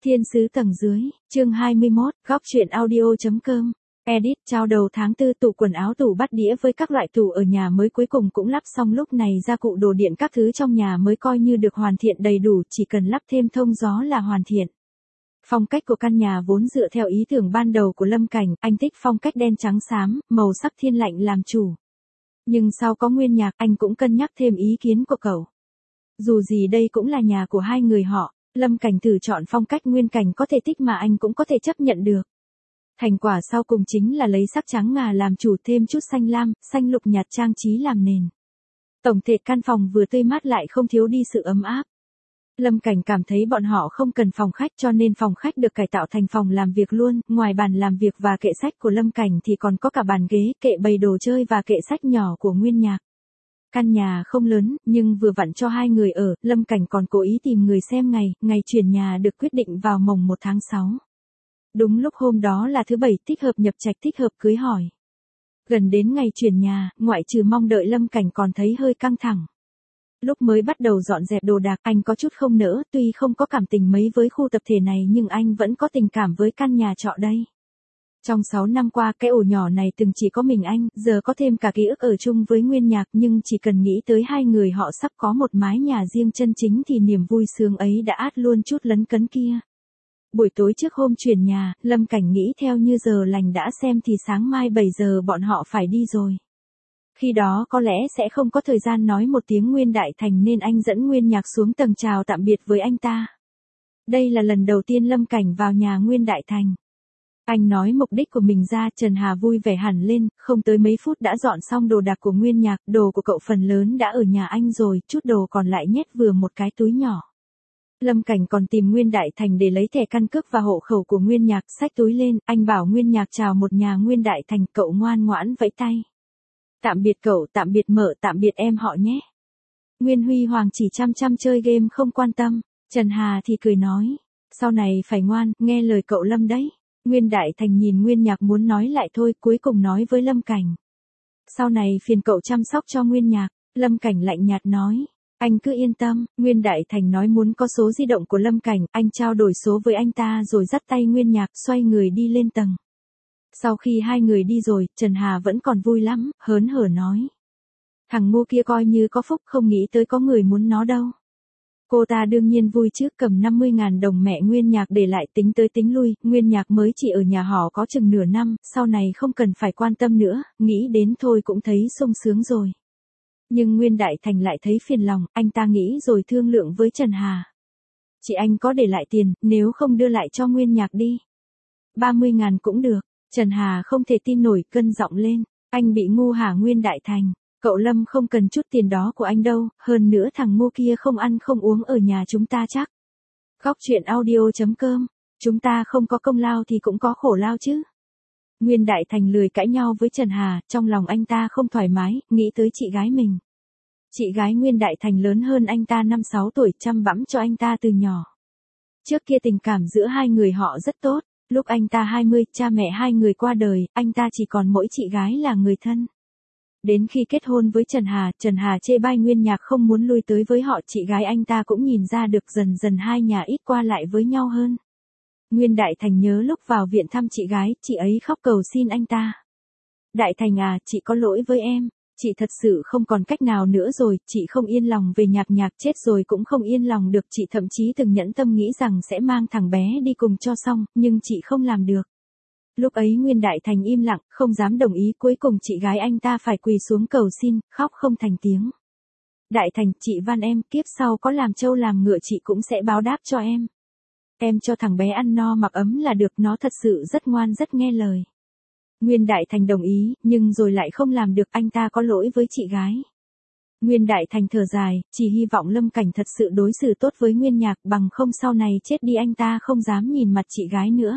Thiên sứ tầng dưới, chương 21, góc truyện audio.com. Edit, chào đầu tháng 4 tủ quần áo tủ bát đĩa với các loại tủ ở nhà mới cuối cùng cũng lắp xong, lúc này gia cụ đồ điện các thứ trong nhà mới coi như được hoàn thiện đầy đủ, chỉ cần lắp thêm thông gió là hoàn thiện. Phong cách của căn nhà vốn dựa theo ý tưởng ban đầu của Lâm Cảnh, anh thích phong cách đen trắng xám, màu sắc thiên lạnh làm chủ. Nhưng sau có Nguyên Nhạc, anh cũng cân nhắc thêm ý kiến của cậu. Dù gì đây cũng là nhà của hai người họ. Lâm Cảnh thử chọn phong cách Nguyên Cảnh có thể thích mà anh cũng có thể chấp nhận được. Thành quả sau cùng chính là lấy sắc trắng ngà làm chủ, thêm chút xanh lam, xanh lục nhạt trang trí làm nền. Tổng thể căn phòng vừa tươi mát lại không thiếu đi sự ấm áp. Lâm Cảnh cảm thấy bọn họ không cần phòng khách, cho nên phòng khách được cải tạo thành phòng làm việc luôn. Ngoài bàn làm việc và kệ sách của Lâm Cảnh thì còn có cả bàn ghế, kệ bày đồ chơi và kệ sách nhỏ của Nguyên Nhạc. Căn nhà không lớn, nhưng vừa vặn cho hai người ở. Lâm Cảnh còn cố ý tìm người xem ngày chuyển nhà được quyết định vào mồng 1 tháng 6. Đúng lúc hôm đó là thứ Bảy, thích hợp nhập trạch, thích hợp cưới hỏi. Gần đến ngày chuyển nhà, ngoại trừ mong đợi, Lâm Cảnh còn thấy hơi căng thẳng. Lúc mới bắt đầu dọn dẹp đồ đạc, anh có chút không nỡ, tuy không có cảm tình mấy với khu tập thể này nhưng anh vẫn có tình cảm với căn nhà trọ đây. Trong 6 năm qua, cái ổ nhỏ này từng chỉ có mình anh, giờ có thêm cả ký ức ở chung với Nguyên Nhạc, nhưng chỉ cần nghĩ tới hai người họ sắp có một mái nhà riêng chân chính thì niềm vui sướng ấy đã át luôn chút lấn cấn kia. Buổi tối trước hôm chuyển nhà, Lâm Cảnh nghĩ theo như giờ lành đã xem thì sáng mai 7 giờ bọn họ phải đi rồi. Khi đó có lẽ sẽ không có thời gian nói một tiếng Nguyên Đại Thành nên anh dẫn Nguyên Nhạc xuống tầng chào tạm biệt với anh ta. Đây là lần đầu tiên Lâm Cảnh vào nhà Nguyên Đại Thành. Anh nói mục đích của mình ra, Trần Hà vui vẻ hẳn lên, không tới mấy phút đã dọn xong đồ đạc của Nguyên Nhạc, đồ của cậu phần lớn đã ở nhà anh rồi, chút đồ còn lại nhét vừa một cái túi nhỏ. Lâm Cảnh còn tìm Nguyên Đại Thành để lấy thẻ căn cước và hộ khẩu của Nguyên Nhạc, xách túi lên, anh bảo Nguyên Nhạc chào một nhà Nguyên Đại Thành, cậu ngoan ngoãn vẫy tay. Tạm biệt cậu, tạm biệt mợ, tạm biệt em họ nhé. Nguyên Huy Hoàng chỉ chăm chơi game không quan tâm, Trần Hà thì cười nói, sau này phải ngoan, nghe lời cậu Lâm đấy. Nguyên Đại Thành nhìn Nguyên Nhạc muốn nói lại thôi, cuối cùng nói với Lâm Cảnh. Sau này phiền cậu chăm sóc cho Nguyên Nhạc. Lâm Cảnh lạnh nhạt nói. Anh cứ yên tâm. Nguyên Đại Thành nói muốn có số di động của Lâm Cảnh, anh trao đổi số với anh ta rồi dắt tay Nguyên Nhạc xoay người đi lên tầng. Sau khi hai người đi rồi, Trần Hà vẫn còn vui lắm, hớn hở nói. Thằng ngu kia coi như có phúc, không nghĩ tới có người muốn nó đâu. Cô ta đương nhiên vui chứ, cầm 50.000 đồng mẹ Nguyên Nhạc để lại, tính tới tính lui, Nguyên Nhạc mới chỉ ở nhà họ có chừng nửa năm, sau này không cần phải quan tâm nữa, nghĩ đến thôi cũng thấy sung sướng rồi. Nhưng Nguyên Đại Thành lại thấy phiền lòng, anh ta nghĩ rồi thương lượng với Trần Hà. Chị anh có để lại tiền, nếu không đưa lại cho Nguyên Nhạc đi. 30.000 cũng được. Trần Hà không thể tin nổi, cân giọng lên. Anh bị ngu hả Nguyên Đại Thành? Cậu Lâm không cần chút tiền đó của anh đâu, hơn nữa thằng ngu kia không ăn không uống ở nhà chúng ta chắc. Góc truyện audio.com, chúng ta không có công lao thì cũng có khổ lao chứ. Nguyên Đại Thành lười cãi nhau với Trần Hà, trong lòng anh ta không thoải mái, nghĩ tới chị gái mình. Chị gái Nguyên Đại Thành lớn hơn anh ta 5-6 tuổi, chăm bẵm cho anh ta từ nhỏ. Trước kia tình cảm giữa hai người họ rất tốt, lúc anh ta 20, cha mẹ hai người qua đời, anh ta chỉ còn mỗi chị gái là người thân. Đến khi kết hôn với Trần Hà chê bai Nguyên Nhạc không muốn lui tới với họ, chị gái anh ta cũng nhìn ra được, dần dần hai nhà ít qua lại với nhau hơn. Nguyên Đại Thành nhớ lúc vào viện thăm chị gái, chị ấy khóc cầu xin anh ta. Đại Thành à, chị có lỗi với em, chị thật sự không còn cách nào nữa rồi, chị không yên lòng về Nhạc, chết rồi cũng không yên lòng được, chị thậm chí từng nhẫn tâm nghĩ rằng sẽ mang thằng bé đi cùng cho xong, nhưng chị không làm được. Lúc ấy Nguyên Đại Thành im lặng, không dám đồng ý, cuối cùng chị gái anh ta phải quỳ xuống cầu xin, khóc không thành tiếng. Đại Thành, chị van em, kiếp sau có làm trâu làm ngựa chị cũng sẽ báo đáp cho em. Em cho thằng bé ăn no mặc ấm là được, nó thật sự rất ngoan rất nghe lời. Nguyên Đại Thành đồng ý, nhưng rồi lại không làm được, anh ta có lỗi với chị gái. Nguyên Đại Thành thở dài, chỉ hy vọng Lâm Cảnh thật sự đối xử tốt với Nguyên Nhạc, bằng không sau này chết đi anh ta không dám nhìn mặt chị gái nữa.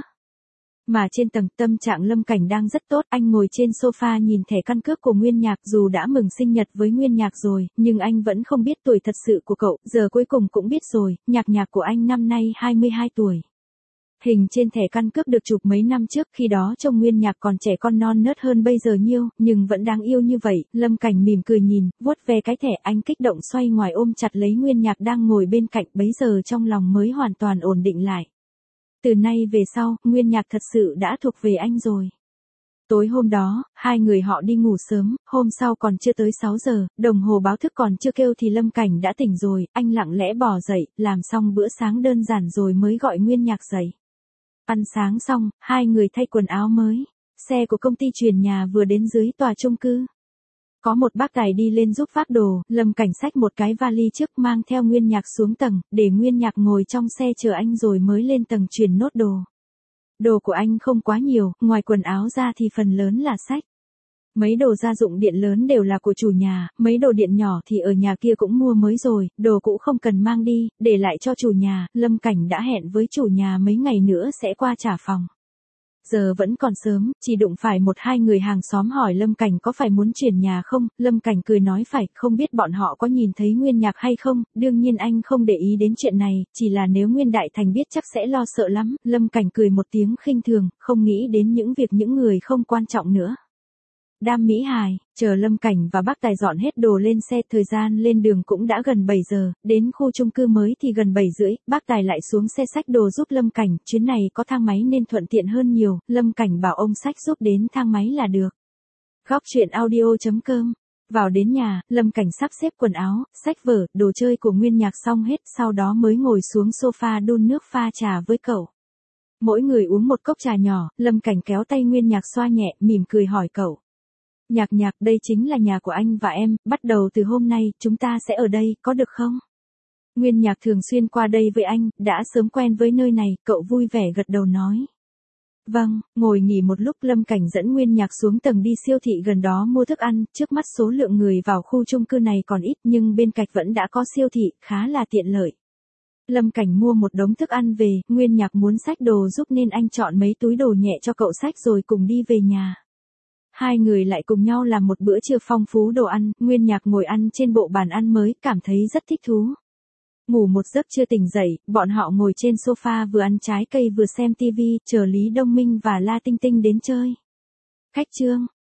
Mà trên tầng, tâm trạng Lâm Cảnh đang rất tốt, anh ngồi trên sofa nhìn thẻ căn cước của Nguyên Nhạc, dù đã mừng sinh nhật với Nguyên Nhạc rồi, nhưng anh vẫn không biết tuổi thật sự của cậu, giờ cuối cùng cũng biết rồi, Nhạc của anh năm nay 22 tuổi. Hình trên thẻ căn cước được chụp mấy năm trước, khi đó trông Nguyên Nhạc còn trẻ con non nớt hơn bây giờ nhiêu, nhưng vẫn đáng yêu như vậy. Lâm Cảnh mỉm cười nhìn, vuốt ve cái thẻ, anh kích động xoay ngoài ôm chặt lấy Nguyên Nhạc đang ngồi bên cạnh, bấy giờ trong lòng mới hoàn toàn ổn định lại. Từ nay về sau, Nguyên Nhạc thật sự đã thuộc về anh rồi. Tối hôm đó, hai người họ đi ngủ sớm, hôm sau còn chưa tới 6 giờ, đồng hồ báo thức còn chưa kêu thì Lâm Cảnh đã tỉnh rồi, anh lặng lẽ bò dậy, làm xong bữa sáng đơn giản rồi mới gọi Nguyên Nhạc dậy. Ăn sáng xong, hai người thay quần áo mới. Xe của công ty chuyển nhà vừa đến dưới tòa chung cư. Có một bác tài đi lên giúp vác đồ, Lâm Cảnh xách một cái vali trước mang theo Nguyên Nhạc xuống tầng, để Nguyên Nhạc ngồi trong xe chờ anh rồi mới lên tầng chuyển nốt đồ. Đồ của anh không quá nhiều, ngoài quần áo ra thì phần lớn là sách. Mấy đồ gia dụng điện lớn đều là của chủ nhà, mấy đồ điện nhỏ thì ở nhà kia cũng mua mới rồi, đồ cũ không cần mang đi, để lại cho chủ nhà, Lâm Cảnh đã hẹn với chủ nhà mấy ngày nữa sẽ qua trả phòng. Giờ vẫn còn sớm, chỉ đụng phải một hai người hàng xóm hỏi Lâm Cảnh có phải muốn chuyển nhà không, Lâm Cảnh cười nói phải, không biết bọn họ có nhìn thấy Nguyên Nhạc hay không, đương nhiên anh không để ý đến chuyện này, chỉ là nếu Nguyên Đại Thành biết chắc sẽ lo sợ lắm, Lâm Cảnh cười một tiếng khinh thường, không nghĩ đến những việc những người không quan trọng nữa. Đam Mỹ Hài, chờ Lâm Cảnh và bác Tài dọn hết đồ lên xe, thời gian lên đường cũng đã gần 7 giờ, đến khu chung cư mới thì gần 7 rưỡi, bác Tài lại xuống xe xách đồ giúp Lâm Cảnh, chuyến này có thang máy nên thuận tiện hơn nhiều, Lâm Cảnh bảo ông xách giúp đến thang máy là được. Góc truyện audio.com. Vào đến nhà, Lâm Cảnh sắp xếp quần áo, sách vở, đồ chơi của Nguyên Nhạc xong hết, sau đó mới ngồi xuống sofa đun nước pha trà với cậu. Mỗi người uống một cốc trà nhỏ, Lâm Cảnh kéo tay Nguyên Nhạc xoa nhẹ, mỉm cười hỏi cậu. Nhạc, đây chính là nhà của anh và em, bắt đầu từ hôm nay, chúng ta sẽ ở đây, có được không? Nguyên Nhạc thường xuyên qua đây với anh, đã sớm quen với nơi này, cậu vui vẻ gật đầu nói. Vâng, ngồi nghỉ một lúc Lâm Cảnh dẫn Nguyên Nhạc xuống tầng đi siêu thị gần đó mua thức ăn, trước mắt số lượng người vào khu chung cư này còn ít nhưng bên cạnh vẫn đã có siêu thị, khá là tiện lợi. Lâm Cảnh mua một đống thức ăn về, Nguyên Nhạc muốn xách đồ giúp nên anh chọn mấy túi đồ nhẹ cho cậu xách rồi cùng đi về nhà. Hai người lại cùng nhau làm một bữa trưa phong phú đồ ăn, Nguyên Nhạc ngồi ăn trên bộ bàn ăn mới, cảm thấy rất thích thú. Ngủ một giấc chưa tỉnh dậy, bọn họ ngồi trên sofa vừa ăn trái cây vừa xem tivi, chờ Lý Đông Minh và La Tinh Tinh đến chơi. Khách trương,